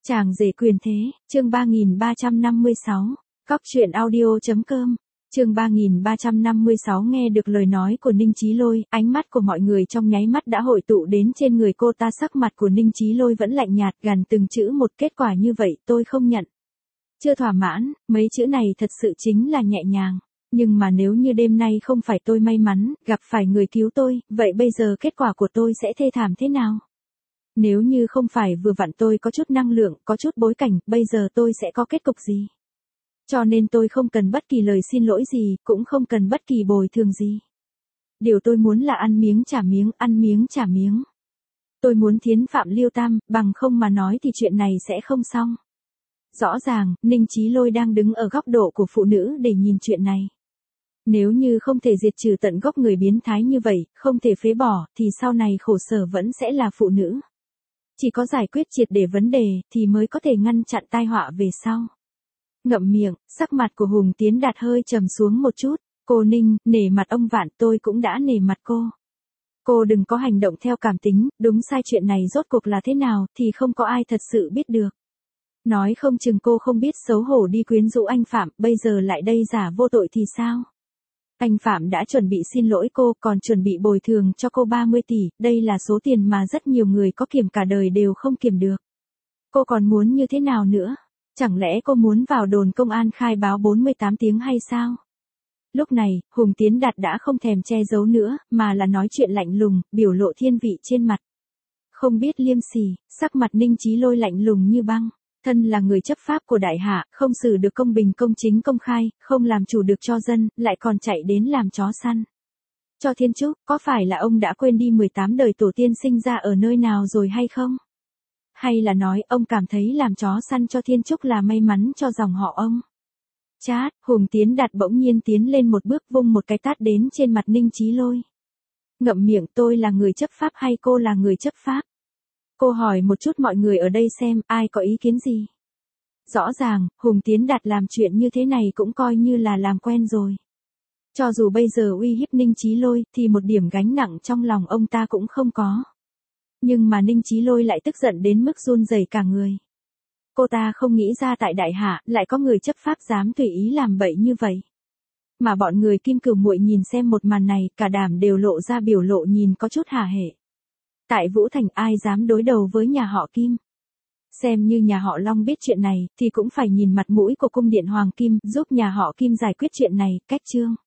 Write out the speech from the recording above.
Chàng rể quyền thế, chương 3356, Cóc truyện audio.com, chương 3356 nghe được lời nói của Ninh Chí Lôi, ánh mắt của mọi người trong nháy mắt đã hội tụ đến trên người cô ta, sắc mặt của Ninh Chí Lôi vẫn lạnh nhạt, gằn từng chữ một, kết quả như vậy tôi không nhận. Chưa thỏa mãn, mấy chữ này thật sự chính là nhẹ nhàng. Nhưng mà nếu như đêm nay không phải tôi may mắn, gặp phải người cứu tôi, vậy bây giờ kết quả của tôi sẽ thê thảm thế nào? Nếu như không phải vừa vặn tôi có chút năng lượng, có chút bối cảnh, bây giờ tôi sẽ có kết cục gì? Cho nên tôi không cần bất kỳ lời xin lỗi gì, cũng không cần bất kỳ bồi thường gì. Điều tôi muốn là ăn miếng trả miếng, ăn miếng trả miếng. Tôi muốn thiến phạm Liêu Tam, bằng không mà nói thì chuyện này sẽ không xong. Rõ ràng, Ninh Chí Lôi đang đứng ở góc độ của phụ nữ để nhìn chuyện này. Nếu như không thể diệt trừ tận gốc người biến thái như vậy, không thể phế bỏ, thì sau này khổ sở vẫn sẽ là phụ nữ. Chỉ có giải quyết triệt để vấn đề, thì mới có thể ngăn chặn tai họa về sau. Ngậm miệng, sắc mặt của Hùng Tiến Đạt hơi trầm xuống một chút. Cô Ninh, nể mặt ông Vạn, tôi cũng đã nể mặt cô. Cô đừng có hành động theo cảm tính, đúng sai chuyện này rốt cuộc là thế nào, thì không có ai thật sự biết được. Nói không chừng cô không biết xấu hổ đi quyến rũ anh Phạm, bây giờ lại đây giả vô tội thì sao? Anh Phạm đã chuẩn bị xin lỗi cô, còn chuẩn bị bồi thường cho cô 30 tỷ, đây là số tiền mà rất nhiều người có kiềm cả đời đều không kiềm được. Cô còn muốn như thế nào nữa? Chẳng lẽ cô muốn vào đồn công an khai báo 48 tiếng hay sao? Lúc này, Hùng Tiến Đạt đã không thèm che giấu nữa, mà là nói chuyện lạnh lùng, biểu lộ thiên vị trên mặt. Không biết liêm sỉ, sắc mặt Ninh Chí Lôi lạnh lùng như băng. Thân là người chấp pháp của đại hạ, không xử được công bình công chính công khai, không làm chủ được cho dân, lại còn chạy đến làm chó săn. Cho Thiên Trúc, có phải là ông đã quên đi 18 đời tổ tiên sinh ra ở nơi nào rồi hay không? Hay là nói ông cảm thấy làm chó săn cho Thiên Trúc là may mắn cho dòng họ ông? Chát, Hùng Tiến Đạt bỗng nhiên tiến lên một bước, vung một cái tát đến trên mặt Ninh Chí Lôi. Ngậm miệng, tôi là người chấp pháp hay cô là người chấp pháp? Cô hỏi một chút mọi người ở đây xem, ai có ý kiến gì? Rõ ràng, Hùng Tiến Đạt làm chuyện như thế này cũng coi như là làm quen rồi. Cho dù bây giờ uy hiếp Ninh Chí Lôi, thì một điểm gánh nặng trong lòng ông ta cũng không có. Nhưng mà Ninh Chí Lôi lại tức giận đến mức run rẩy cả người. Cô ta không nghĩ ra tại đại hạ, lại có người chấp pháp dám tùy ý làm bậy như vậy. Mà bọn người Kim Cửu Muội nhìn xem một màn này, cả đám đều lộ ra biểu lộ nhìn có chút hả hệ. Tại Vũ Thành ai dám đối đầu với nhà họ Kim? Xem như nhà họ Long biết chuyện này, thì cũng phải nhìn mặt mũi của cung điện Hoàng Kim, giúp nhà họ Kim giải quyết chuyện này, cách chương.